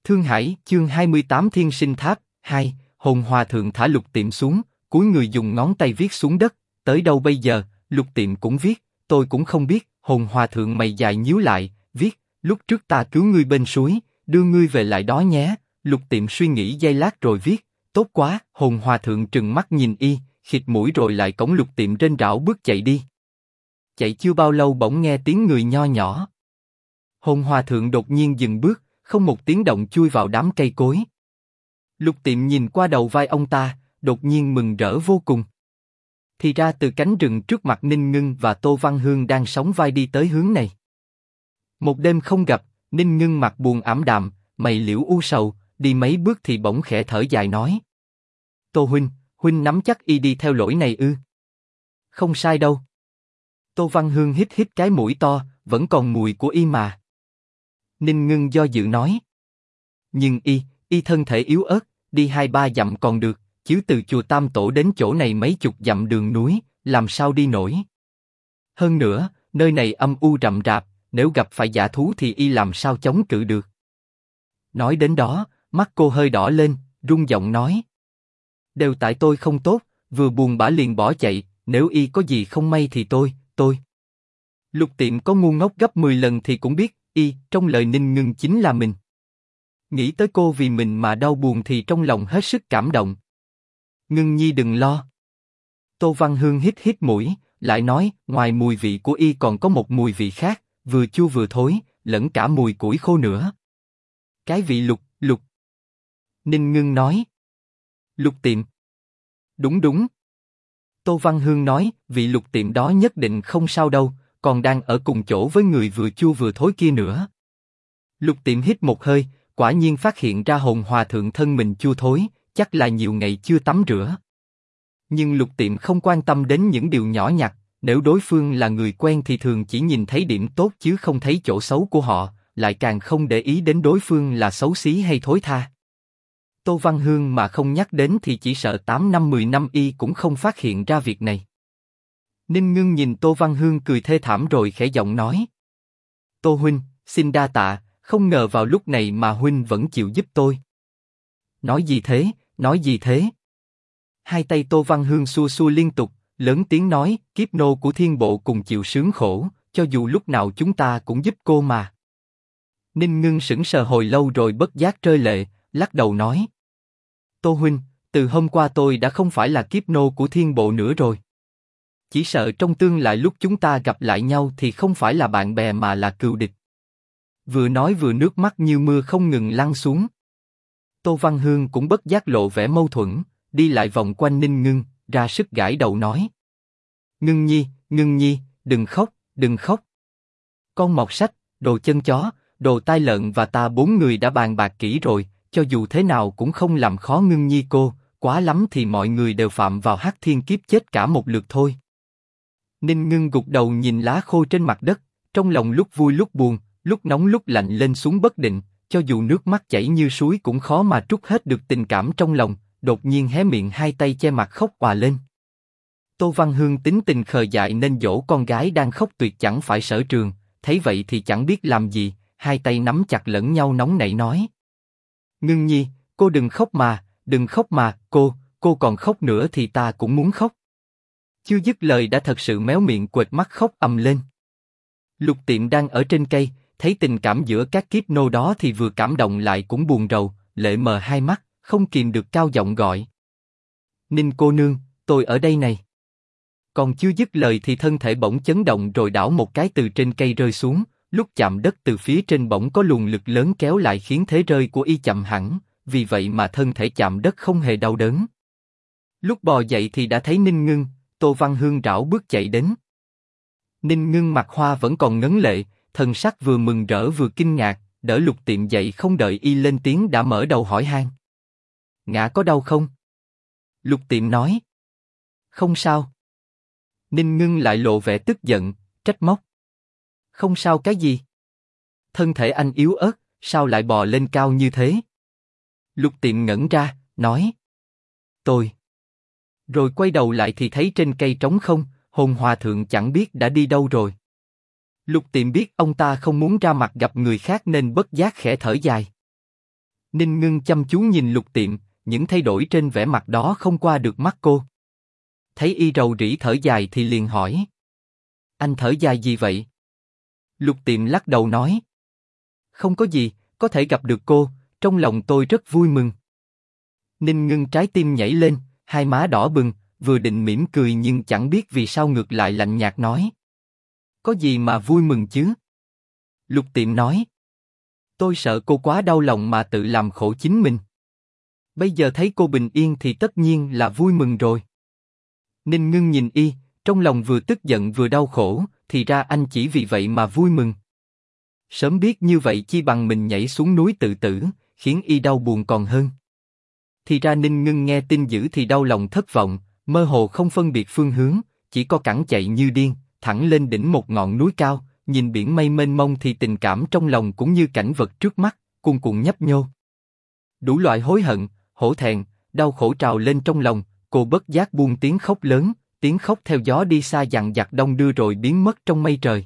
Thương Hải, chương 28 Thiên Sinh Tháp, 2, Hồn Hòa Thượng thả Lục Tiệm xuống, cúi người dùng ngón tay viết xuống đất, tới đâu bây giờ, Lục Tiệm cũng viết, tôi cũng không biết, Hồn Hòa Thượng mày dài nhíu lại, viết, lúc trước ta cứu ngươi bên suối, đưa ngươi về lại đó nhé, Lục Tiệm suy nghĩ giây lát rồi viết, tốt quá, Hồn Hòa Thượng trừng mắt nhìn y, khịt mũi rồi lại cõng Lục Tiệm rên rảo bước chạy đi. Chạy chưa bao lâu bỗng nghe tiếng người nho nhỏ. Hồn Hòa Thượng đột nhiên dừng bước, không một tiếng động chui vào đám cây cối. Lục Tiệm nhìn qua đầu vai ông ta, đột nhiên mừng rỡ vô cùng. Thì ra từ cánh rừng trước mặt Ninh Ngưng và Tô Văn Hương đang sóng vai đi tới hướng này. Một đêm không gặp, Ninh Ngưng mặt buồn ảm đạm, mày liễu u sầu, đi mấy bước thì bỗng khẽ thở dài nói: Tô huynh nắm chắc y đi theo lỗi này ư? Không sai đâu. Tô Văn Hương hít hít cái mũi to, vẫn còn mùi của y mà. Ninh Ngưng do dự nói: Nhưng y thân thể yếu ớt, đi 2-3 dặm còn được, chứ từ chùa Tam Tổ đến chỗ này mấy chục dặm đường núi, làm sao đi nổi? Hơn nữa, nơi này âm u rậm rạp, nếu gặp phải dã thú thì y làm sao chống cự được? Nói đến đó, mắt cô hơi đỏ lên, run giọng nói: Đều tại tôi không tốt, vừa buồn bã liền bỏ chạy, nếu y có gì không may thì tôi. Lục Tiệm có ngu ngốc gấp 10 lần thì cũng biết, y, trong lời Ninh Ngưng chính là mình. Nghĩ tới cô vì mình mà đau buồn thì trong lòng hết sức cảm động. Ngưng nhi đừng lo. Tô Văn Hương hít hít mũi, lại nói, ngoài mùi vị của y còn có một mùi vị khác, vừa chua vừa thối, lẫn cả mùi củi khô nữa. Cái vị lục. Ninh Ngưng nói. Lục Tiệm. Đúng. Tô Văn Hương nói, vị Lục Tiệm đó nhất định không sao đâu, còn đang ở cùng chỗ với người vừa chua vừa thối kia nữa. Lục Tiệm hít một hơi, quả nhiên phát hiện ra Hồn Hòa Thượng thân mình chua thối, chắc là nhiều ngày chưa tắm rửa. Nhưng Lục Tiệm không quan tâm đến những điều nhỏ nhặt, nếu đối phương là người quen thì thường chỉ nhìn thấy điểm tốt chứ không thấy chỗ xấu của họ, lại càng không để ý đến đối phương là xấu xí hay thối tha. Tô Văn Hương mà không nhắc đến thì chỉ sợ 8 năm 10 năm y cũng không phát hiện ra việc này. Ninh Ngưng nhìn Tô Văn Hương cười thê thảm rồi khẽ giọng nói: Tô huynh, xin đa tạ, không ngờ vào lúc này mà huynh vẫn chịu giúp tôi. Nói gì thế? Hai tay Tô Văn Hương xua xua liên tục, lớn tiếng nói, kiếp nô của thiên bộ cùng chịu sướng khổ, cho dù lúc nào chúng ta cũng giúp cô mà. Ninh Ngưng sững sờ hồi lâu rồi bất giác rơi lệ, lắc đầu nói: Tô huynh, từ hôm qua tôi đã không phải là kiếp nô của thiên bộ nữa rồi. Chỉ sợ trong tương lai lúc chúng ta gặp lại nhau thì không phải là bạn bè mà là cừu địch. Vừa nói vừa nước mắt như mưa không ngừng lăn xuống. Tô Văn Hương cũng bất giác lộ vẻ mâu thuẫn, đi lại vòng quanh Ninh Ngưng, ra sức gãi đầu nói: Ngưng nhi, đừng khóc. Con mọt sách, đồ chân chó, đồ tai lợn và ta 4 người đã bàn bạc kỹ rồi, cho dù thế nào cũng không làm khó Ngưng nhi cô, quá lắm thì mọi người đều phạm vào hắc thiên kiếp chết cả một lượt thôi. Ninh Ngưng gục đầu nhìn lá khô trên mặt đất, trong lòng lúc vui lúc buồn, lúc nóng lúc lạnh lên xuống bất định, cho dù nước mắt chảy như suối cũng khó mà trút hết được tình cảm trong lòng, đột nhiên hé miệng hai tay che mặt khóc òa lên. Tô Văn Hương tính tình khờ dại nên dỗ con gái đang khóc tuyệt chẳng phải sở trường, thấy vậy thì chẳng biết làm gì, hai tay nắm chặt lẫn nhau nóng nảy nói: Ngưng nhi, cô đừng khóc mà, cô còn khóc nữa thì ta cũng muốn khóc. Chưa dứt lời đã thật sự méo miệng quệt mắt khóc ầm lên. Lục Tiệm đang ở trên cây, thấy tình cảm giữa các kiếp nô đó thì vừa cảm động lại cũng buồn rầu, lệ mờ hai mắt, không kìm được cao giọng gọi: Ninh cô nương, tôi ở đây này. Còn chưa dứt lời thì thân thể bỗng chấn động rồi đảo một cái từ trên cây rơi xuống, lúc chạm đất từ phía trên bỗng có luồng lực lớn kéo lại khiến thế rơi của y chậm hẳn, vì vậy mà thân thể chạm đất không hề đau đớn. Lúc bò dậy thì đã thấy Ninh Ngưng, Tô Văn Hương rảo bước chạy đến. Ninh Ngưng mặt hoa vẫn còn ngấn lệ, thần sắc vừa mừng rỡ vừa kinh ngạc, đỡ Lục Tiệm dậy không đợi y lên tiếng đã mở đầu hỏi han: Ngã có đau không? Lục Tiệm nói: Không sao. Ninh Ngưng lại lộ vẻ tức giận, trách móc: Không sao cái gì? Thân thể anh yếu ớt, sao lại bò lên cao như thế? Lục Tiệm ngẩn ra, nói: Tôi. Rồi quay đầu lại thì thấy trên cây trống không, Hồn Hòa Thượng chẳng biết đã đi đâu rồi. Lục Tiệm biết ông ta không muốn ra mặt gặp người khác nên bất giác khẽ thở dài. Ninh Ngưng chăm chú nhìn Lục Tiệm, những thay đổi trên vẻ mặt đó không qua được mắt cô. Thấy y rầu rĩ thở dài thì liền hỏi. Anh thở dài gì vậy? Lục Tiệm lắc đầu nói. Không có gì, có thể gặp được cô, trong lòng tôi rất vui mừng. Ninh Ngưng trái tim nhảy lên, hai má đỏ bừng, vừa định mỉm cười nhưng chẳng biết vì sao ngược lại lạnh nhạt nói. Có gì mà vui mừng chứ? Lục Tiệm nói. Tôi sợ cô quá đau lòng mà tự làm khổ chính mình. Bây giờ thấy cô bình yên thì tất nhiên là vui mừng rồi. Ninh Ngưng nhìn y, trong lòng vừa tức giận vừa đau khổ, thì ra anh chỉ vì vậy mà vui mừng. Sớm biết như vậy chi bằng mình nhảy xuống núi tự tử, khiến y đau buồn còn hơn. Thì ra Ninh Ngưng nghe tin dữ thì đau lòng thất vọng, mơ hồ không phân biệt phương hướng, chỉ có cẳng chạy như điên, thẳng lên đỉnh một ngọn núi cao, nhìn biển mây mênh mông thì tình cảm trong lòng cũng như cảnh vật trước mắt, cuồn cuộn nhấp nhô. Đủ loại hối hận, hổ thẹn, đau khổ trào lên trong lòng, cô bất giác buông tiếng khóc lớn, tiếng khóc theo gió đi xa dằng dặc đông đưa rồi biến mất trong mây trời.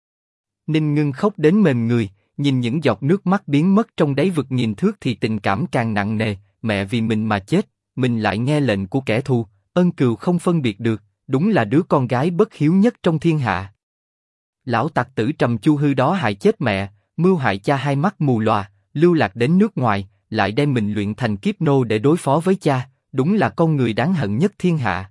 Ninh Ngưng khóc đến mềm người, nhìn những giọt nước mắt biến mất trong đáy vực nghìn thước thì tình cảm càng nặng nề. Mẹ vì mình mà chết, mình lại nghe lệnh của kẻ thù, ân cừu không phân biệt được, đúng là đứa con gái bất hiếu nhất trong thiên hạ. Lão tặc tử Trầm Chu Hư đó hại chết mẹ, mưu hại cha hai mắt mù lòa, lưu lạc đến nước ngoài, lại đem mình luyện thành kiếp nô để đối phó với cha, đúng là con người đáng hận nhất thiên hạ.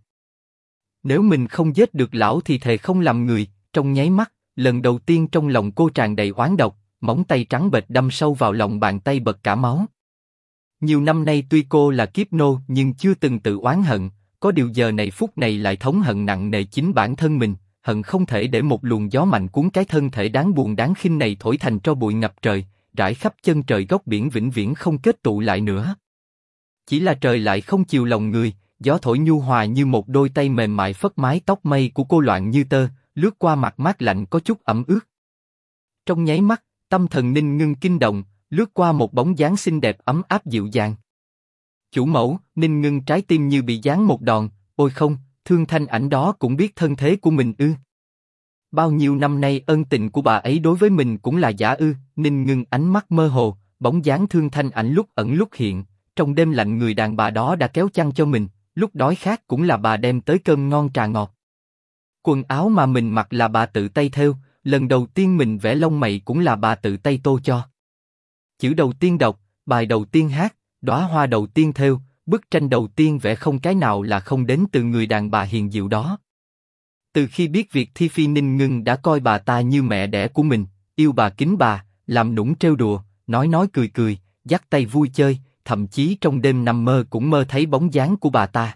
Nếu mình không giết được lão thì thề không làm người. Trong nháy mắt, lần đầu tiên trong lòng cô tràn đầy oán độc, móng tay trắng bệch đâm sâu vào lòng bàn tay bật cả máu. Nhiều năm nay tuy cô là kiếp nô nhưng chưa từng tự oán hận, có điều giờ này phút này lại thống hận nặng nề chính bản thân mình, hận không thể để một luồng gió mạnh cuốn cái thân thể đáng buồn đáng khinh này thổi thành tro bụi ngập trời, rải khắp chân trời góc biển vĩnh viễn không kết tụ lại nữa. Chỉ là trời lại không chiều lòng người, gió thổi nhu hòa như một đôi tay mềm mại phất mái tóc mây của cô loạn như tơ, lướt qua mặt mát lạnh có chút ẩm ướt. Trong nháy mắt, tâm thần Ninh Ngưng kinh động, lướt qua một bóng dáng xinh đẹp ấm áp dịu dàng. Chủ mẫu, Ninh Ngưng trái tim như bị giáng một đòn, ôi không, Thương Thanh Ảnh đó cũng biết thân thế của mình ư? Bao nhiêu năm nay ân tình của bà ấy đối với mình cũng là giả ư? Ninh Ngưng ánh mắt mơ hồ, bóng dáng Thương Thanh Ảnh lúc ẩn lúc hiện, trong đêm lạnh người đàn bà đó đã kéo chăn cho mình, lúc đói khát cũng là bà đem tới cơm ngon trà ngọt. Quần áo mà mình mặc là bà tự tay thêu, lần đầu tiên mình vẽ lông mày cũng là bà tự tay tô cho. Chữ đầu tiên đọc, bài đầu tiên hát, đóa hoa đầu tiên thêu, bức tranh đầu tiên vẽ không cái nào là không đến từ người đàn bà hiền diệu đó. Từ khi biết việc thi phi Ninh Ngưng đã coi bà ta như mẹ đẻ của mình, yêu bà kính bà, làm nũng trêu đùa, nói cười cười, dắt tay vui chơi, thậm chí trong đêm nằm mơ cũng mơ thấy bóng dáng của bà ta.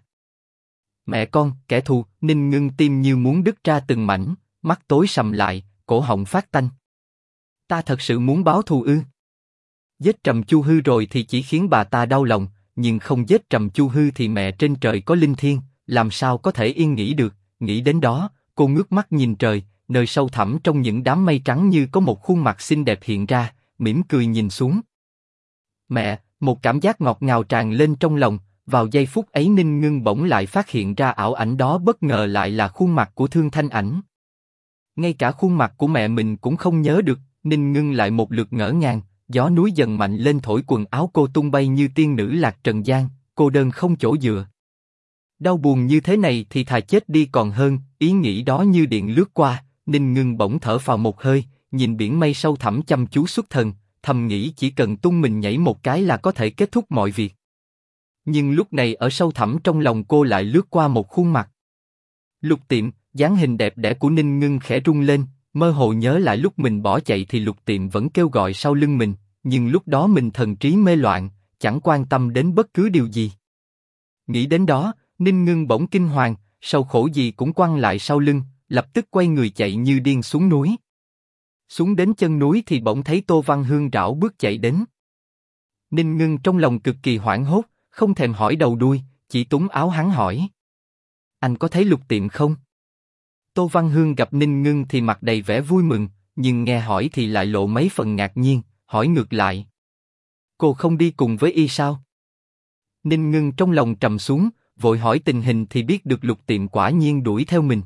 Mẹ con, kẻ thù, Ninh Ngưng tim như muốn đứt ra từng mảnh, mắt tối sầm lại, cổ họng phát tanh. Ta thật sự muốn báo thù ư? Giết Trầm Chu Hư rồi thì chỉ khiến bà ta đau lòng, nhưng không giết Trầm Chu Hư thì mẹ trên trời có linh thiêng, làm sao có thể yên nghỉ được? Nghĩ đến đó, cô ngước mắt nhìn trời, nơi sâu thẳm trong những đám mây trắng như có một khuôn mặt xinh đẹp hiện ra, mỉm cười nhìn xuống. Mẹ, một cảm giác ngọt ngào tràn lên trong lòng. Vào giây phút ấy Ninh Ngưng bỗng lại phát hiện ra ảo ảnh đó bất ngờ lại là khuôn mặt của Thương Thanh Ảnh. Ngay cả khuôn mặt của mẹ mình cũng không nhớ được, Ninh Ngưng lại một lượt ngỡ ngàng, gió núi dần mạnh lên thổi quần áo cô tung bay như tiên nữ lạc trần gian, cô đơn không chỗ dựa. Đau buồn như thế này thì thà chết đi còn hơn, ý nghĩ đó như điện lướt qua, Ninh Ngưng bỗng thở phào một hơi, nhìn biển mây sâu thẳm chăm chú xuất thần, thầm nghĩ chỉ cần tung mình nhảy một cái là có thể kết thúc mọi việc. Nhưng lúc này ở sâu thẳm trong lòng cô lại lướt qua một khuôn mặt. Lục Tiệm, dáng hình đẹp đẽ của Ninh Ngưng khẽ rung lên, mơ hồ nhớ lại lúc mình bỏ chạy thì Lục Tiệm vẫn kêu gọi sau lưng mình, nhưng lúc đó mình thần trí mê loạn, chẳng quan tâm đến bất cứ điều gì. Nghĩ đến đó, Ninh Ngưng bỗng kinh hoàng, sầu khổ gì cũng quăng lại sau lưng, lập tức quay người chạy như điên xuống núi. Xuống đến chân núi thì bỗng thấy Tô Văn Hương rảo bước chạy đến. Ninh Ngưng trong lòng cực kỳ hoảng hốt, không thèm hỏi đầu đuôi, chỉ túm áo hắn hỏi. Anh có thấy Lục Tiệm không? Tô Văn Hương gặp Ninh Ngưng thì mặt đầy vẻ vui mừng, nhưng nghe hỏi thì lại lộ mấy phần ngạc nhiên, hỏi ngược lại. Cô không đi cùng với y sao? Ninh Ngưng trong lòng trầm xuống, vội hỏi tình hình thì biết được Lục Tiệm quả nhiên đuổi theo mình.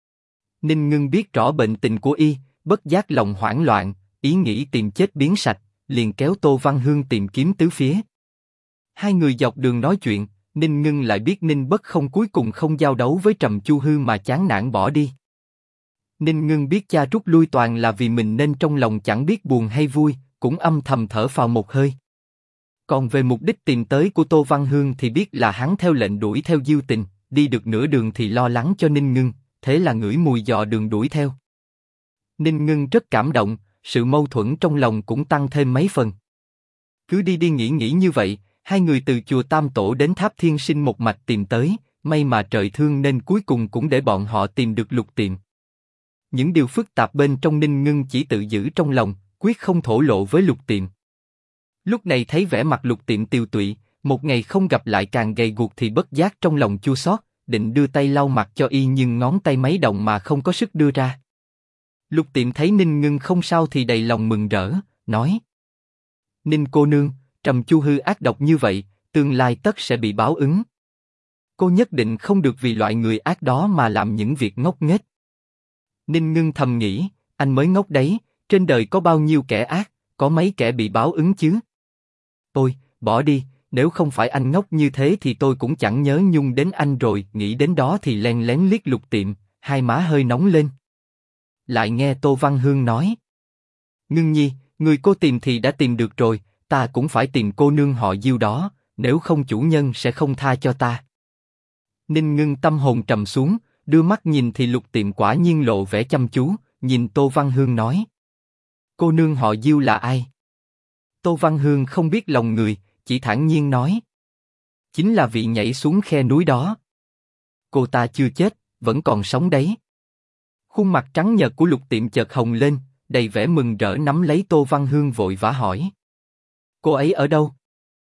Ninh Ngưng biết rõ bệnh tình của y, bất giác lòng hoảng loạn, ý nghĩ tìm chết biến sạch, liền kéo Tô Văn Hương tìm kiếm tứ phía. Hai người dọc đường nói chuyện, Ninh Ngưng lại biết Ninh Bất Không cuối cùng không giao đấu với Trầm Chu Hư mà chán nản bỏ đi. Ninh Ngưng biết cha rút lui toàn là vì mình nên trong lòng chẳng biết buồn hay vui, cũng âm thầm thở phào một hơi. Còn về mục đích tìm tới của Tô Văn Hương thì biết là hắn theo lệnh đuổi theo Diêu Tình, đi được nửa đường thì lo lắng cho Ninh Ngưng, thế là ngửi mùi dò đường đuổi theo. Ninh Ngưng rất cảm động, sự mâu thuẫn trong lòng cũng tăng thêm mấy phần. Cứ đi đi nghĩ như vậy, hai người từ chùa Tam Tổ đến Tháp Thiên Sinh một mạch tìm tới, may mà trời thương nên cuối cùng cũng để bọn họ tìm được Lục Tiệm. Những điều phức tạp bên trong Ninh Ngưng chỉ tự giữ trong lòng, quyết không thổ lộ với Lục Tiệm. Lúc này thấy vẻ mặt Lục Tiệm tiều tụy, một ngày không gặp lại càng gầy guộc thì bất giác trong lòng chua xót, định đưa tay lau mặt cho y nhưng ngón tay mấy động mà không có sức đưa ra. Lục Tiệm thấy Ninh Ngưng không sao thì đầy lòng mừng rỡ, nói: Ninh cô nương, Trầm Chu Hư ác độc như vậy, tương lai tất sẽ bị báo ứng. Cô nhất định không được vì loại người ác đó mà làm những việc ngốc nghếch. Ninh Ngưng thầm nghĩ, anh mới ngốc đấy, trên đời có bao nhiêu kẻ ác, có mấy kẻ bị báo ứng chứ. Ôi, bỏ đi, nếu không phải anh ngốc như thế thì tôi cũng chẳng nhớ nhung đến anh rồi. Nghĩ đến đó thì len lén liếc Lục Tiệm, hai má hơi nóng lên. Lại nghe Tô Văn Hương nói: Ngưng nhi, người cô tìm thì đã tìm được rồi, ta cũng phải tìm cô nương họ Diêu đó, nếu không chủ nhân sẽ không tha cho ta. Ninh Ngưng tâm hồn trầm xuống, đưa mắt nhìn thì Lục Tiệm quả nhiên lộ vẻ chăm chú, nhìn Tô Văn Hương nói: Cô nương họ Diêu là ai? Tô Văn Hương không biết lòng người, chỉ thản nhiên nói: Chính là vị nhảy xuống khe núi đó. Cô ta chưa chết, vẫn còn sống đấy. Khuôn mặt trắng nhợt của Lục Tiệm chợt hồng lên, đầy vẻ mừng rỡ nắm lấy Tô Văn Hương vội vã hỏi: Cô ấy ở đâu?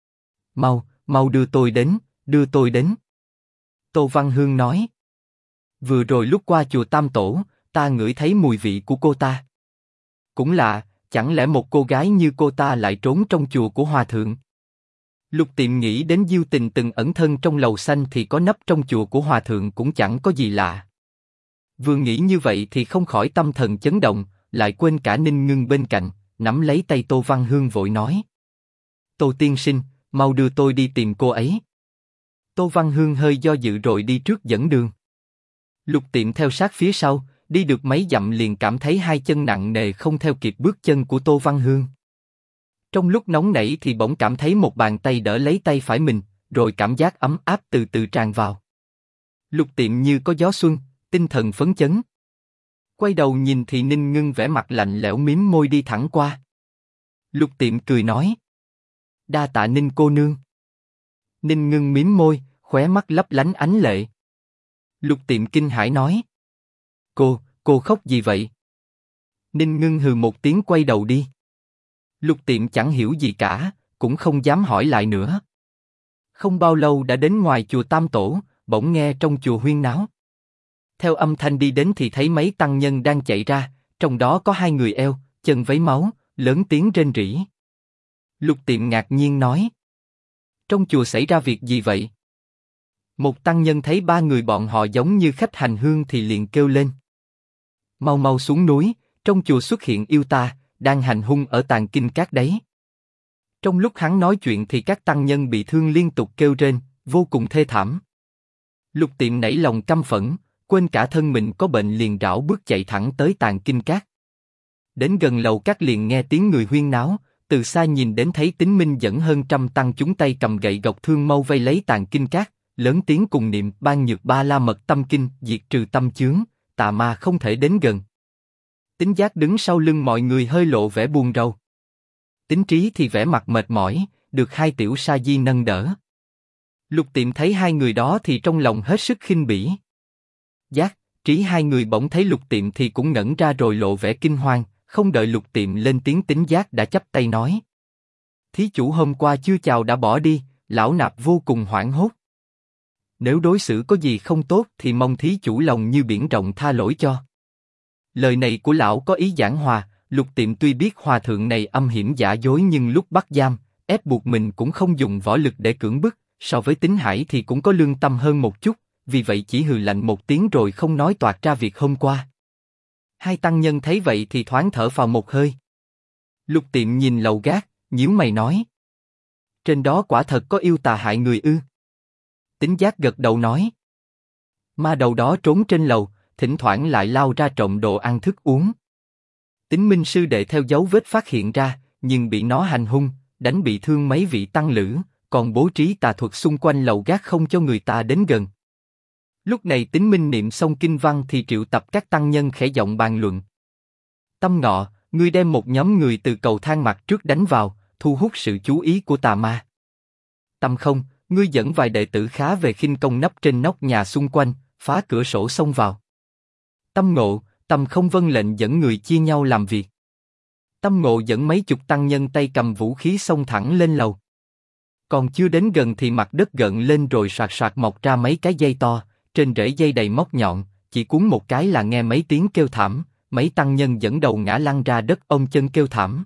Mau đưa tôi đến, đưa tôi đến. Tô Văn Hương nói: Vừa rồi lúc qua chùa Tam Tổ, ta ngửi thấy mùi vị của cô ta. Cũng lạ, chẳng lẽ một cô gái như cô ta lại trốn trong chùa của Hòa Thượng? Lục Tiệm nghĩ đến Diêu Tình từng ẩn thân trong lầu xanh thì có nấp trong chùa của Hòa Thượng cũng chẳng có gì lạ. Vừa nghĩ như vậy thì không khỏi tâm thần chấn động, lại quên cả Ninh Ngưng bên cạnh, nắm lấy tay Tô Văn Hương vội nói: Tô tiên sinh, mau đưa tôi đi tìm cô ấy. Tô Văn Hương hơi do dự rồi đi trước dẫn đường. Lục Tiệm theo sát phía sau, đi được mấy dặm liền cảm thấy hai chân nặng nề không theo kịp bước chân của Tô Văn Hương. Trong lúc nóng nảy thì bỗng cảm thấy một bàn tay đỡ lấy tay phải mình, rồi cảm giác ấm áp từ từ tràn vào. Lục Tiệm như có gió xuân, tinh thần phấn chấn. Quay đầu nhìn thì Ninh Ngưng vẻ mặt lạnh lẽo mím môi đi thẳng qua. Lục Tiệm cười nói: Đa tạ Ninh cô nương. Ninh Ngưng mím môi, khóe mắt lấp lánh ánh lệ. Lục Tiệm kinh hãi nói: Cô khóc gì vậy? Ninh Ngưng hừ một tiếng quay đầu đi. Lục Tiệm chẳng hiểu gì cả, cũng không dám hỏi lại nữa. Không bao lâu đã đến ngoài chùa Tam Tổ, bỗng nghe trong chùa huyên náo. Theo âm thanh đi đến thì thấy mấy tăng nhân đang chạy ra, trong đó có hai người eo, chân vấy máu, lớn tiếng rên rỉ. Lục Tiệm ngạc nhiên nói: Trong chùa xảy ra việc gì vậy? Một tăng nhân thấy ba người bọn họ giống như khách hành hương thì liền kêu lên: Mau xuống núi, trong chùa xuất hiện yêu ta, đang hành hung ở tàng kinh các đấy. Trong lúc hắn nói chuyện thì các tăng nhân bị thương liên tục kêu rên, vô cùng thê thảm. Lục Tiệm nảy lòng căm phẫn, quên cả thân mình có bệnh liền rảo bước chạy thẳng tới tàng kinh các. Đến gần lầu các liền nghe tiếng người huyên náo, từ xa nhìn đến thấy Tính Minh dẫn hơn trăm tăng chúng tay cầm gậy gộc thương mâu vây lấy tàng kinh các, lớn tiếng cùng niệm Ban Nhược Ba La Mật Tâm Kinh, diệt trừ tâm chướng, tà ma không thể đến gần. Tính Giác đứng sau lưng mọi người hơi lộ vẻ buồn rầu. Tính Trí thì vẻ mặt mệt mỏi, được hai tiểu sa di nâng đỡ. Lục Tiệm thấy hai người đó thì trong lòng hết sức khinh bỉ. Giác, Trí hai người bỗng thấy Lục Tiệm thì cũng ngẩn ra rồi lộ vẻ kinh hoàng, không đợi Lục Tiệm lên tiếng Tính Giác đã chắp tay nói: Thí chủ hôm qua chưa chào đã bỏ đi, lão nạp vô cùng hoảng hốt. Nếu đối xử có gì không tốt thì mong thí chủ lòng như biển rộng tha lỗi cho. Lời này của lão có ý giảng hòa. Lục Tiệm tuy biết hòa thượng này âm hiểm giả dối nhưng lúc bắt giam, ép buộc mình cũng không dùng võ lực để cưỡng bức, so với Tính Hải thì cũng có lương tâm hơn một chút, vì vậy chỉ hừ lạnh một tiếng rồi không nói toạc ra việc hôm qua. Hai tăng nhân thấy vậy thì thoáng thở phào một hơi. Lục Tiệm nhìn lầu gác, nhíu mày nói: Trên đó quả thật có yêu tà hại người ư? Tính Giác gật đầu nói. Ma đầu đó trốn trên lầu, thỉnh thoảng lại lao ra trộm đồ ăn thức uống. Tính Minh sư đệ theo dấu vết phát hiện ra, nhưng bị nó hành hung, đánh bị thương mấy vị tăng lữ, còn bố trí tà thuật xung quanh lầu gác không cho người ta đến gần. Lúc này Tính Minh niệm xong kinh văn thì triệu tập các tăng nhân khẽ giọng bàn luận. Tâm Ngọ, ngươi đem một nhóm người từ cầu thang mặt trước đánh vào, thu hút sự chú ý của tà ma. Tâm Không, ngươi dẫn vài đệ tử khá về khinh công nấp trên nóc nhà xung quanh, phá cửa sổ xông vào. Tâm Ngộ, Tâm Không vâng lệnh dẫn người chia nhau làm việc. Tâm Ngộ dẫn mấy chục tăng nhân tay cầm vũ khí xông thẳng lên lầu. Còn chưa đến gần thì mặt đất gợn lên rồi soạt soạt mọc ra mấy cái dây to, trên rễ dây đầy móc nhọn, chỉ cuốn một cái là nghe mấy tiếng kêu thảm, mấy tăng nhân dẫn đầu ngã lăn ra đất ôm chân kêu thảm.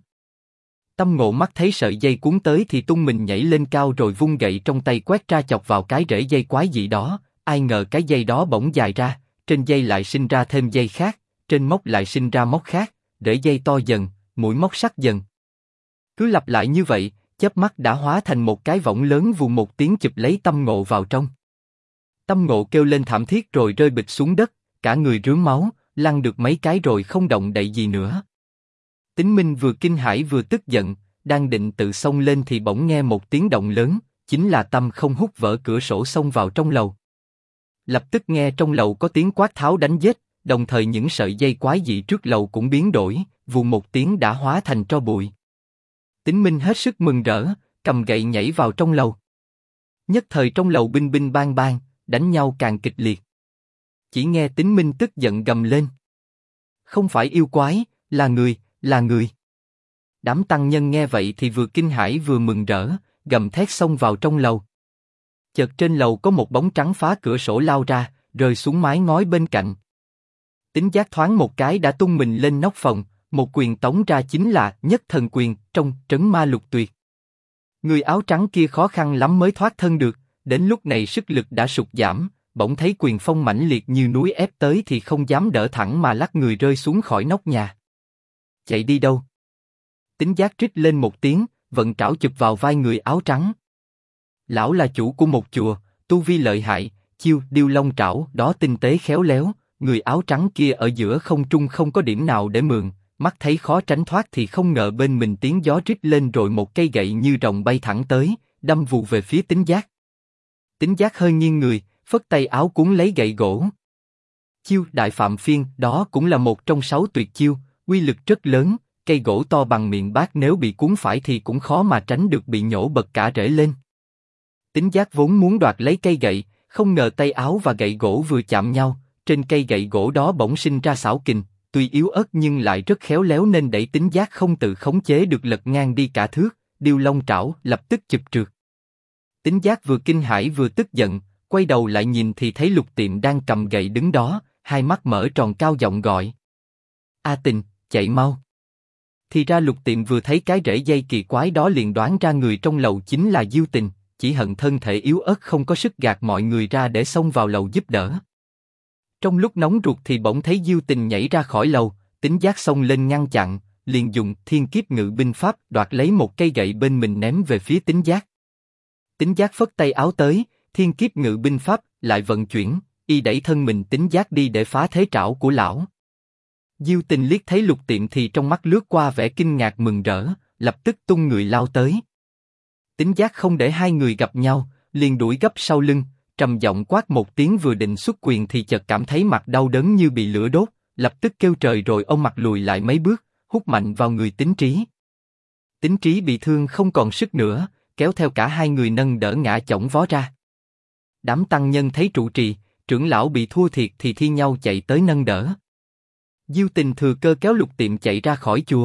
Tâm Ngộ mắt thấy sợi dây cuốn tới thì tung mình nhảy lên cao rồi vung gậy trong tay quét ra chọc vào cái rễ dây quái dị đó, ai ngờ cái dây đó bỗng dài ra, trên dây lại sinh ra thêm dây khác, trên móc lại sinh ra móc khác, rễ dây to dần, mũi móc sắc dần. Cứ lặp lại như vậy, chớp mắt đã hóa thành một cái võng lớn vù một tiếng chụp lấy Tâm Ngộ vào trong. Tâm Ngộ kêu lên thảm thiết rồi rơi bịch xuống đất, cả người rướm máu, lăn được mấy cái rồi không động đậy gì nữa. Tính Minh vừa kinh hãi vừa tức giận, đang định tự xông lên thì bỗng nghe một tiếng động lớn, chính là Tâm Không hút vỡ cửa sổ xông vào trong lầu. Lập tức nghe trong lầu có tiếng quát tháo đánh giết, đồng thời những sợi dây quái dị trước lầu cũng biến đổi, vù một tiếng đã hóa thành tro bụi. Tính Minh hết sức mừng rỡ, cầm gậy nhảy vào trong lầu. Nhất thời trong lầu binh binh bang bang, đánh nhau càng kịch liệt. Chỉ nghe Tính Minh tức giận gầm lên. Không phải yêu quái, là người, là người. Đám tăng nhân nghe vậy thì vừa kinh hãi vừa mừng rỡ, gầm thét xông vào trong lầu. Chợt trên lầu có một bóng trắng phá cửa sổ lao ra, rơi xuống mái ngói bên cạnh. Tính Giác thoáng một cái đã tung mình lên nóc phòng, một quyền tống ra chính là Nhất Thần Quyền trong Trấn Ma Lục Tuyệt. Người áo trắng kia khó khăn lắm mới thoát thân được, đến lúc này sức lực đã sụt giảm, bỗng thấy quyền phong mãnh liệt như núi ép tới thì không dám đỡ thẳng mà lắc người rơi xuống khỏi nóc nhà. Chạy đi đâu? Tính Giác rít lên một tiếng, vận trảo chụp vào vai người áo trắng. Lão là chủ của một chùa, tu vi lợi hại, chiêu Điêu Long Trảo đó tinh tế khéo léo, người áo trắng kia ở giữa không trung không có điểm nào để mượn, mắt thấy khó tránh thoát thì không ngờ bên mình tiếng gió rít lên rồi một cây gậy như rồng bay thẳng tới, đâm vù về phía Tính Giác. Tính Giác hơi nghiêng người, phất tay áo cuốn lấy gậy gỗ. Chiêu Đại Phạm Phiên đó cũng là một trong 6 tuyệt chiêu, uy lực rất lớn, cây gỗ to bằng miệng bát nếu bị cuốn phải thì cũng khó mà tránh được bị nhổ bật cả rễ lên. Tính Giác vốn muốn đoạt lấy cây gậy, không ngờ tay áo và gậy gỗ vừa chạm nhau, trên cây gậy gỗ đó bỗng sinh ra xảo kình, tuy yếu ớt nhưng lại rất khéo léo nên đẩy Tính Giác không tự khống chế được lật ngang đi cả thước, Điêu Long Trảo lập tức chụp trượt. Tính Giác vừa kinh hãi vừa tức giận, quay đầu lại nhìn thì thấy Lục Tiệm đang cầm gậy đứng đó, hai mắt mở tròn cao giọng gọi. A Tình, chạy mau. Thì ra Lục Tiệm vừa thấy cái rễ dây kỳ quái đó liền đoán ra người trong lầu chính là Diêu Tình, chỉ hận thân thể yếu ớt không có sức gạt mọi người ra để xông vào lầu giúp đỡ. Trong lúc nóng ruột thì bỗng thấy Diêu Tình nhảy ra khỏi lầu, Tính Giác xông lên ngăn chặn, liền dùng Thiên Kiếp Ngự Binh Pháp đoạt lấy một cây gậy bên mình ném về phía Tính Giác. Tính Giác phất tay áo tới, Thiên Kiếp Ngự Binh Pháp lại vận chuyển, y đẩy thân mình Tính Giác đi để phá thế trảo của lão. Diêu Tình liếc thấy Lục Tiệm thì trong mắt lướt qua vẻ kinh ngạc mừng rỡ, lập tức tung người lao tới. Tính Giác không để hai người gặp nhau, liền đuổi gấp sau lưng, trầm giọng quát một tiếng vừa định xuất quyền thì chợt cảm thấy mặt đau đớn như bị lửa đốt, lập tức kêu trời rồi ôm mặt lùi lại mấy bước, hút mạnh vào người Tính Trí. Tính Trí bị thương không còn sức nữa, kéo theo cả hai người nâng đỡ ngã chổng vó ra. Đám tăng nhân thấy trụ trì, trưởng lão bị thua thiệt thì thi nhau chạy tới nâng đỡ. Diêu Tình thừa cơ kéo Lục Tiệm chạy ra khỏi chùa.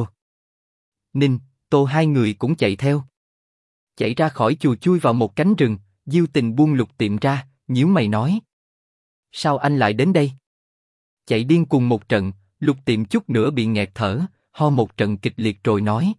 Ninh, Tô hai người cũng chạy theo. Chạy ra khỏi chùa chui vào một cánh rừng, Diêu Tình buông Lục Tiệm ra, nhíu mày nói. Sao anh lại đến đây? Chạy điên cùng một trận, Lục Tiệm chút nữa bị nghẹt thở, ho một trận kịch liệt rồi nói.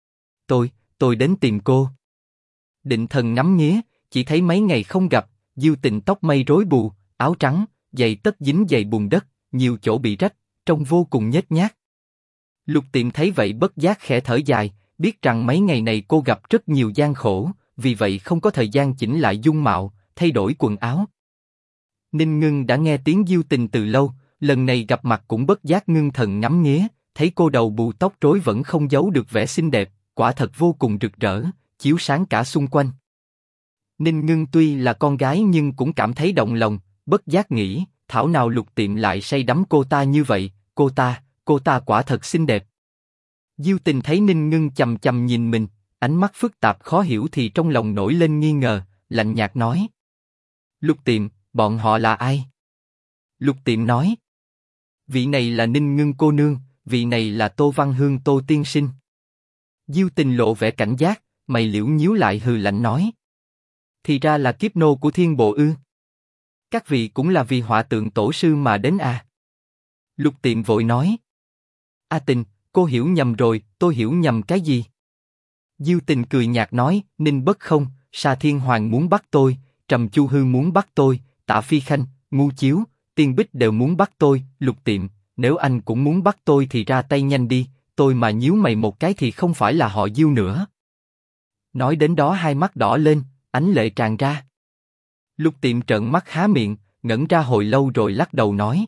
Tôi đến tìm cô. Định thần ngắm nghía, chỉ thấy mấy ngày không gặp, Diêu Tình tóc mây rối bù, áo trắng, giày tất dính giày bùn đất, nhiều chỗ bị rách, trông vô cùng nhếch nhác. Lục Tiệm thấy vậy bất giác khẽ thở dài, biết rằng mấy ngày này cô gặp rất nhiều gian khổ, vì vậy không có thời gian chỉnh lại dung mạo, thay đổi quần áo. Ninh Ngưng đã nghe tiếng Diêu Tình từ lâu, lần này gặp mặt cũng bất giác ngưng thần ngắm nghía, thấy cô đầu bù tóc rối vẫn không giấu được vẻ xinh đẹp, quả thật vô cùng rực rỡ, chiếu sáng cả xung quanh. Ninh Ngưng tuy là con gái nhưng cũng cảm thấy động lòng, bất giác nghĩ, thảo nào Lục Tiệm lại say đắm cô ta như vậy, cô ta quả thật xinh đẹp. Diêu Tình thấy Ninh Ngưng chằm chằm nhìn mình, ánh mắt phức tạp khó hiểu thì trong lòng nổi lên nghi ngờ, lạnh nhạt nói: Lục Tiệm, bọn họ là ai? Lục Tiệm nói: vị này là Ninh Ngưng cô nương, vị này là Tô Văn Hương Tô tiên sinh. Diêu Tình lộ vẻ cảnh giác, mày liễu nhíu lại hừ lạnh nói: thì ra là kiếp nô của Thiên Bộ ư? Các vị cũng là vì họa tượng tổ sư mà đến à? Lục Tiệm vội nói: A Tình, cô hiểu nhầm rồi, tôi hiểu nhầm cái gì? Diêu Tình cười nhạt nói: Ninh Bất Không, Sa Thiên Hoàng muốn bắt tôi, Trầm Chu Hư muốn bắt tôi, Tạ Phi Khanh, Ngu Chiếu, Tiên Bích đều muốn bắt tôi. Lục Tiệm, nếu anh cũng muốn bắt tôi thì ra tay nhanh đi, tôi mà nhíu mày một cái thì không phải là họ Diêu nữa. Nói đến đó hai mắt đỏ lên, ánh lệ tràn ra. Lục Tiệm trợn mắt há miệng, ngẩn ra hồi lâu rồi lắc đầu nói: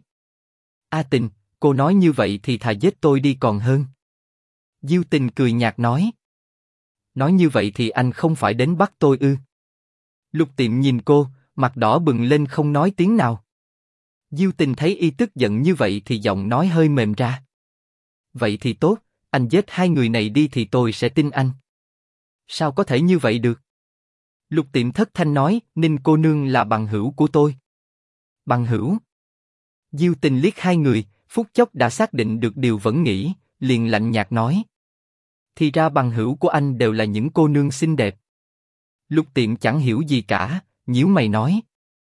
A Tình, cô nói như vậy thì thà giết tôi đi còn hơn. Diêu Tình cười nhạt nói: nói như vậy thì anh không phải đến bắt tôi ư? Lục Tiệm nhìn cô, mặt đỏ bừng lên không nói tiếng nào. Diêu Tình thấy y tức giận như vậy thì giọng nói hơi mềm ra: vậy thì tốt, anh giết hai người này đi thì tôi sẽ tin anh. Sao có thể như vậy được? Lục Tiệm thất thanh nói: Ninh cô nương là bằng hữu của tôi. Bằng hữu? Diêu Tình liếc hai người, phút chốc đã xác định được điều vẫn nghĩ, liền lạnh nhạt nói: thì ra bằng hữu của anh đều là những cô nương xinh đẹp. Lục Tiệm chẳng hiểu gì cả, nhíu mày nói: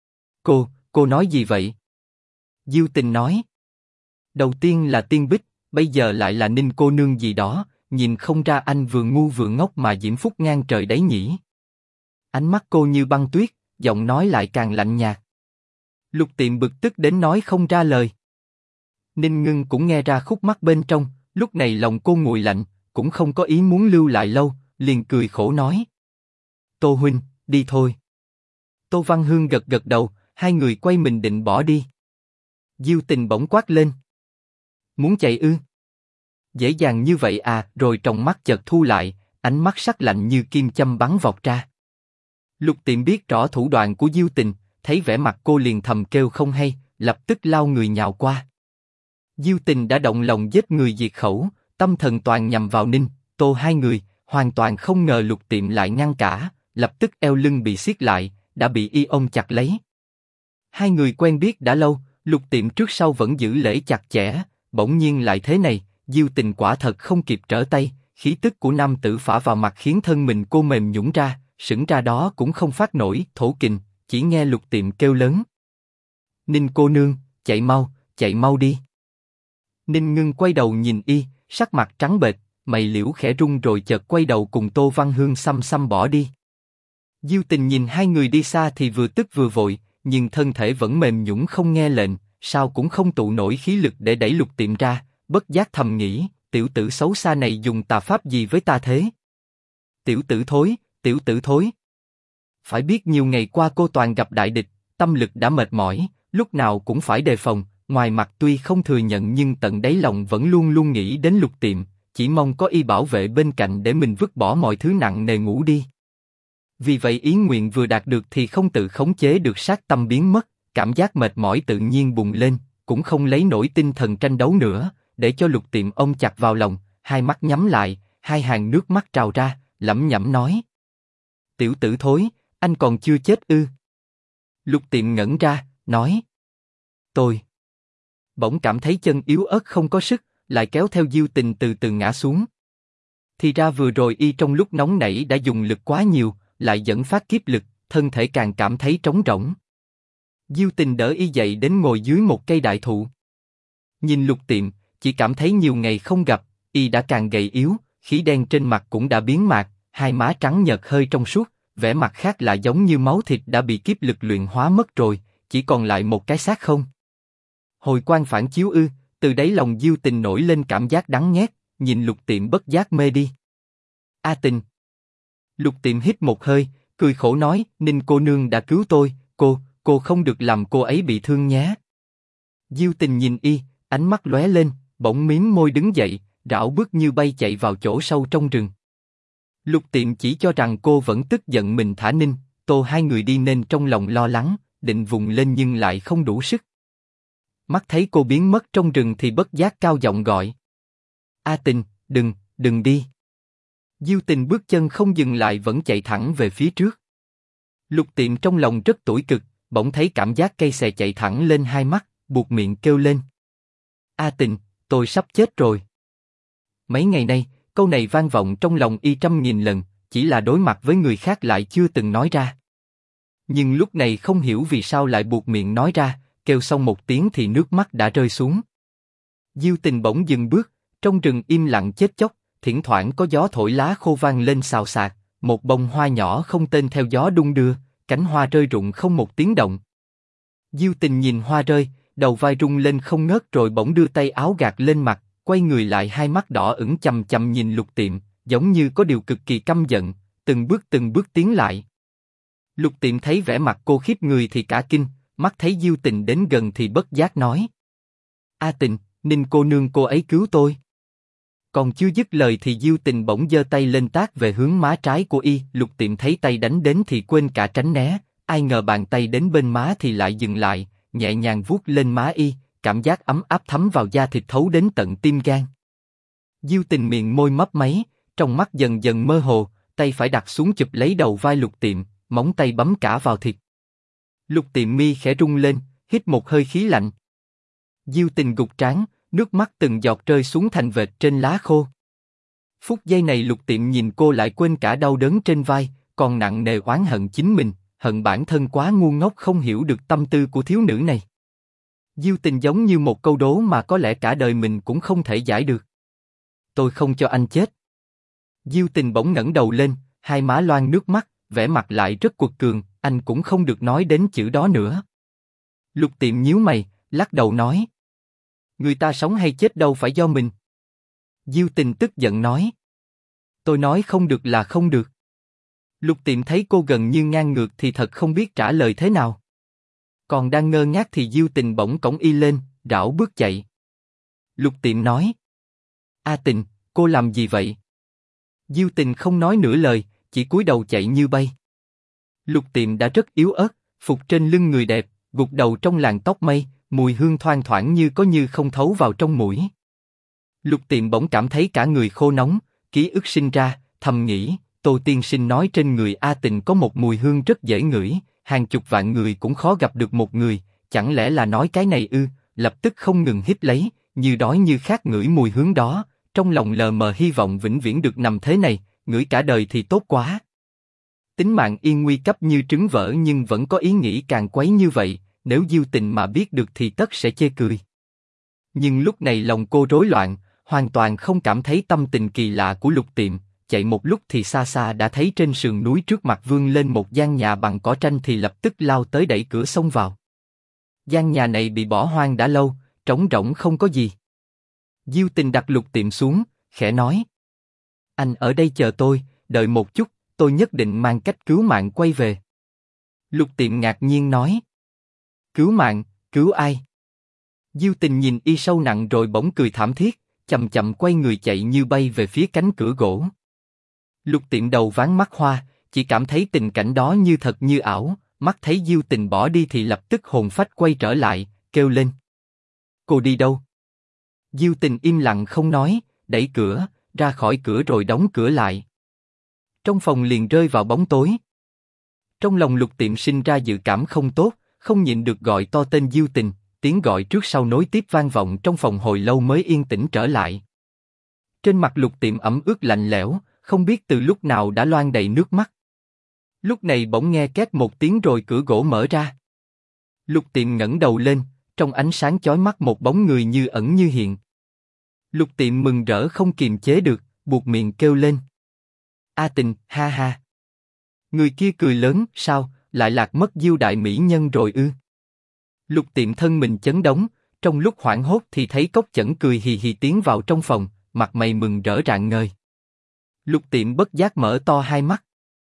cô nói gì vậy? Diêu Tình nói: đầu tiên là Tiên Bích, bây giờ lại là Ninh cô nương gì đó, nhìn không ra anh vừa ngu vừa ngốc mà diễm phúc ngang trời đấy nhỉ? Ánh mắt cô như băng tuyết, giọng nói lại càng lạnh nhạt. Lục Tiệm bực tức đến nói không ra lời. Ninh Ngưng cũng nghe ra khúc mắc bên trong, lúc này lòng cô nguội lạnh, cũng không có ý muốn lưu lại lâu, liền cười khổ nói: Tô huynh, đi thôi. Tô Văn Hương gật gật đầu, hai người quay mình định bỏ đi. Diêu Tình bỗng quát lên: muốn chạy ư? Dễ dàng như vậy à? Rồi trong mắt chợt thu lại, ánh mắt sắc lạnh như kim châm bắn vọt ra. Lục Tiệm biết rõ thủ đoạn của Diêu Tình, thấy vẻ mặt cô liền thầm kêu không hay, lập tức lao người nhào qua. Diêu Tình đã động lòng giết người diệt khẩu, tâm thần toàn nhằm vào Ninh, Tô hai người, hoàn toàn không ngờ Lục Tiệm lại ngăn cả, lập tức eo lưng bị siết lại, đã bị y ôm chặt lấy. Hai người quen biết đã lâu, Lục Tiệm trước sau vẫn giữ lễ chặt chẽ, bỗng nhiên lại thế này, Diêu Tình quả thật không kịp trở tay, khí tức của nam tử phả vào mặt khiến thân mình cô mềm nhũn ra, sững ra đó cũng không phát nổi thổ kình, chỉ nghe Lục Tiệm kêu lớn: Ninh cô nương, chạy mau đi. Ninh Ngưng quay đầu nhìn y, sắc mặt trắng bệch, mày liễu khẽ rung rồi chợt quay đầu cùng Tô Văn Hương xăm xăm bỏ đi. Diêu Tình nhìn hai người đi xa thì vừa tức vừa vội, nhưng thân thể vẫn mềm nhũn không nghe lệnh, sao cũng không tụ nổi khí lực để đẩy Lục Tiệm ra, bất giác thầm nghĩ, tiểu tử xấu xa này dùng tà pháp gì với ta thế? Tiểu tử thối. Phải biết nhiều ngày qua cô toàn gặp đại địch, tâm lực đã mệt mỏi, lúc nào cũng phải đề phòng, ngoài mặt tuy không thừa nhận nhưng tận đáy lòng vẫn luôn luôn nghĩ đến Lục Tiệm, chỉ mong có y bảo vệ bên cạnh để mình vứt bỏ mọi thứ nặng nề ngủ đi. Vì vậy ý nguyện vừa đạt được thì không tự khống chế được sát tâm biến mất, cảm giác mệt mỏi tự nhiên bùng lên, cũng không lấy nổi tinh thần tranh đấu nữa, để cho Lục Tiệm ôm chặt vào lòng, hai mắt nhắm lại, hai hàng nước mắt trào ra, lẩm nhẩm nói: Tiểu tử thối, anh còn chưa chết ư? Lục Tiệm ngẩn ra, nói: tôi. Bỗng cảm thấy chân yếu ớt không có sức, lại kéo theo Diêu Tình từ từ ngã xuống. Thì ra vừa rồi y trong lúc nóng nảy đã dùng lực quá nhiều, lại dẫn phát kiếp lực, thân thể càng cảm thấy trống rỗng. Diêu Tình đỡ y dậy đến ngồi dưới một cây đại thụ. Nhìn Lục Tiệm, chỉ cảm thấy nhiều ngày không gặp, y đã càng gầy yếu, khí đen trên mặt cũng đã biến mạc, hai má trắng nhợt hơi trong suốt, vẻ mặt khác là giống như máu thịt đã bị kiếp lực luyện hóa mất rồi, chỉ còn lại một cái xác không. Hồi quang phản chiếu ư? Từ đáy lòng Diêu Tình nổi lên cảm giác đắng nghét, nhìn Lục Tiệm bất giác mê đi. A Tình. Lục Tiệm hít một hơi, cười khổ nói, Ninh cô nương đã cứu tôi, cô không được làm cô ấy bị thương nhé. Diêu Tình nhìn y, ánh mắt lóe lên, bỗng mím môi đứng dậy, rảo bước như bay chạy vào chỗ sâu trong rừng. Lục Tiệm chỉ cho rằng cô vẫn tức giận mình thả Ninh, Tô hai người đi nên trong lòng lo lắng, định vùng lên nhưng lại không đủ sức. Mắt thấy cô biến mất trong rừng thì bất giác cao giọng gọi. A Tình, đừng đi. Diêu Tình bước chân không dừng lại vẫn chạy thẳng về phía trước. Lục Tiệm trong lòng rất tủi cực, bỗng thấy cảm giác cay xè chạy thẳng lên hai mắt, buột miệng kêu lên. A Tình, tôi sắp chết rồi. Mấy ngày nay, câu này vang vọng trong lòng y trăm nghìn lần, chỉ là đối mặt với người khác lại chưa từng nói ra. Nhưng lúc này không hiểu vì sao lại buột miệng nói ra, kêu xong một tiếng thì nước mắt đã rơi xuống. Diêu Tình bỗng dừng bước, trong rừng im lặng chết chóc, thỉnh thoảng có gió thổi lá khô vang lên xào xạc, một bông hoa nhỏ không tên theo gió đung đưa, cánh hoa rơi rụng không một tiếng động. Diêu Tình nhìn hoa rơi, đầu vai rung lên không ngớt rồi bỗng đưa tay áo gạt lên mặt, quay người lại hai mắt đỏ ửng chằm chằm nhìn Lục Tiệm, giống như có điều cực kỳ căm giận, từng bước tiến lại. Lục Tiệm thấy vẻ mặt cô khiếp người thì cả kinh, mắt thấy Diêu Tình đến gần thì bất giác nói. A Tình, Ninh cô nương cô ấy cứu tôi. Còn chưa dứt lời thì Diêu Tình bỗng giơ tay lên tát về hướng má trái của y, Lục Tiệm thấy tay đánh đến thì quên cả tránh né, ai ngờ bàn tay đến bên má thì lại dừng lại, nhẹ nhàng vuốt lên má y, cảm giác ấm áp thấm vào da thịt thấu đến tận tim gan. Diêu Tình miệng môi mấp máy, trong mắt dần dần mơ hồ, tay phải đặt xuống chụp lấy đầu vai Lục Tiệm, móng tay bấm cả vào thịt. Lục Tiệm mi khẽ rung lên, hít một hơi khí lạnh. Diêu Tình gục trán, nước mắt từng giọt rơi xuống thành vệt trên lá khô. Phút giây này Lục Tiệm nhìn cô lại quên cả đau đớn trên vai, còn nặng nề oán hận chính mình, hận bản thân quá ngu ngốc không hiểu được tâm tư của thiếu nữ này. Diêu Tình giống như một câu đố mà có lẽ cả đời mình cũng không thể giải được. Tôi không cho anh chết. Diêu Tình bỗng ngẩng đầu lên, hai má loang nước mắt, vẻ mặt lại rất quật cường, anh cũng không được nói đến chữ đó nữa. Lục Tiệm nhíu mày, lắc đầu nói. Người ta sống hay chết đâu phải do mình. Diêu Tình tức giận nói. Tôi nói không được là không được. Lục Tiệm thấy cô gần như ngang ngược thì thật không biết trả lời thế nào. Còn đang ngơ ngác thì Diêu Tình bỗng cõng y lên, rảo bước chạy. Lục Tiệm nói. A Tình, cô làm gì vậy? Diêu Tình không nói nửa lời, chỉ cúi đầu chạy như bay. Lục Tiệm đã rất yếu ớt, phục trên lưng người đẹp, gục đầu trong làn tóc mây, mùi hương thoang thoảng như có như không thấu vào trong mũi. Lục Tiệm bỗng cảm thấy cả người khô nóng, ký ức sinh ra, thầm nghĩ, Tô tiên sinh nói trên người A Tình có một mùi hương rất dễ ngửi, hàng chục vạn người cũng khó gặp được một người, chẳng lẽ là nói cái này ư? Lập tức không ngừng hít lấy, như đói như khát ngửi mùi hương đó, trong lòng lờ mờ hy vọng vĩnh viễn được nằm thế này, ngửi cả đời thì tốt quá. Tính mạng yên nguy cấp như trứng vỡ nhưng vẫn có ý nghĩ càng quấy như vậy, nếu Diêu Tình mà biết được thì tất sẽ chê cười. Nhưng lúc này lòng cô rối loạn, hoàn toàn không cảm thấy tâm tình kỳ lạ của Lục Tiệm, chạy một lúc thì xa xa đã thấy trên sườn núi trước mặt vươn lên một gian nhà bằng cỏ tranh thì lập tức lao tới đẩy cửa xông vào. Gian nhà này bị bỏ hoang đã lâu, trống rỗng không có gì. Diêu Tình đặt Lục Tiệm xuống, khẽ nói. Anh ở đây chờ tôi, đợi một chút, tôi nhất định mang cách cứu mạng quay về. Lục Tiệm ngạc nhiên nói. Cứu mạng, cứu ai? Diêu Tình nhìn y sâu nặng rồi bỗng cười thảm thiết, chậm chậm quay người chạy như bay về phía cánh cửa gỗ. Lục Tiệm đầu váng mắt hoa, chỉ cảm thấy tình cảnh đó như thật như ảo, mắt thấy Diêu Tình bỏ đi thì lập tức hồn phách quay trở lại, kêu lên. Cô đi đâu? Diêu Tình im lặng không nói, đẩy cửa, ra khỏi cửa rồi đóng cửa lại. Trong phòng liền rơi vào bóng tối. Trong lòng Lục Tiệm sinh ra dự cảm không tốt, không nhịn được gọi to tên Diêu Tình, tiếng gọi trước sau nối tiếp vang vọng trong phòng hồi lâu mới yên tĩnh trở lại. Trên mặt Lục Tiệm ẩm ướt lạnh lẽo, không biết từ lúc nào đã loang đầy nước mắt. Lúc này bỗng nghe két một tiếng rồi cửa gỗ mở ra. Lục Tiệm ngẩng đầu lên, trong ánh sáng chói mắt một bóng người như ẩn như hiện. Lục Tiệm mừng rỡ không kiềm chế được, buột miệng kêu lên. A Tình, ha ha. Người kia cười lớn, sao, lại lạc mất Diêu đại mỹ nhân rồi ư? Lục Tiệm thân mình chấn động, trong lúc hoảng hốt thì thấy Cốc Chẩn cười hì hì tiến vào trong phòng, mặt mày mừng rỡ rạng ngời. Lục Tiệm bất giác mở to hai mắt.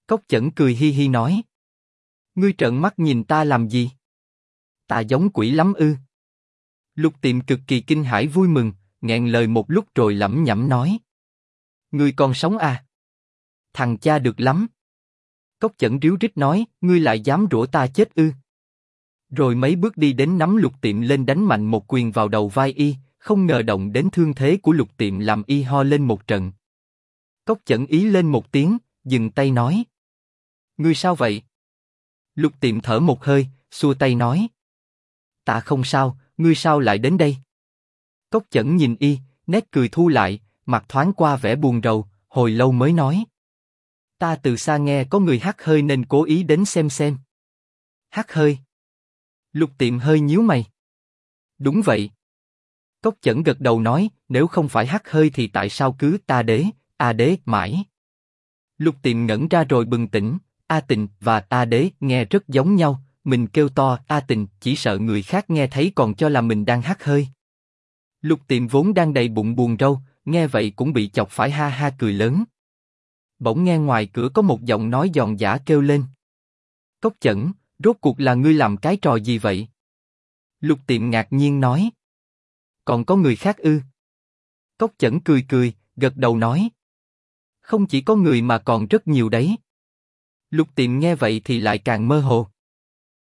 Cốc Chẩn cười hi hi nói. Ngươi trợn mắt nhìn ta làm gì? Ta giống quỷ lắm ư? Lục Tiệm cực kỳ kinh hãi vui mừng, nghẹn lời một lúc rồi lẩm nhẩm nói. Ngươi còn sống à? Thằng cha được lắm. Cốc Chẩn ríu rít nói, ngươi lại dám rủa ta chết ư? Rồi mấy bước đi đến nắm Lục Tiệm lên đánh mạnh một quyền vào đầu vai y, không ngờ động đến thương thế của Lục Tiệm làm y ho lên một trận. Cốc Chẩn ý lên một tiếng, dừng tay nói. Ngươi sao vậy? Lục Tiệm thở một hơi, xua tay nói. Ta không sao, ngươi sao lại đến đây? Cốc Chẩn nhìn y, nét cười thu lại, mặt thoáng qua vẻ buồn rầu, hồi lâu mới nói. Ta từ xa nghe có người hắt hơi nên cố ý đến xem. Hắt hơi? Lục Tiệm hơi nhíu mày. Đúng vậy. Cốc Chẩn gật đầu nói, nếu không phải hắt hơi thì tại sao cứ ta đế, a đế mãi? Lục Tiệm ngẩn ra rồi bừng tỉnh, A Tình và A Đế nghe rất giống nhau, mình kêu to A Tình chỉ sợ người khác nghe thấy còn cho là mình đang hắt hơi. Lục Tiệm vốn đang đầy bụng buồn rầu, nghe vậy cũng bị chọc phải ha ha cười lớn. Bỗng nghe ngoài cửa có một giọng nói giòn giã kêu lên. Cốc Chẩn, rốt cuộc là ngươi làm cái trò gì vậy? Lục Tiệm ngạc nhiên nói. Còn có người khác ư? Cốc Chẩn cười cười, gật đầu nói. Không chỉ có người mà còn rất nhiều đấy. Lục Tiệm nghe vậy thì lại càng mơ hồ.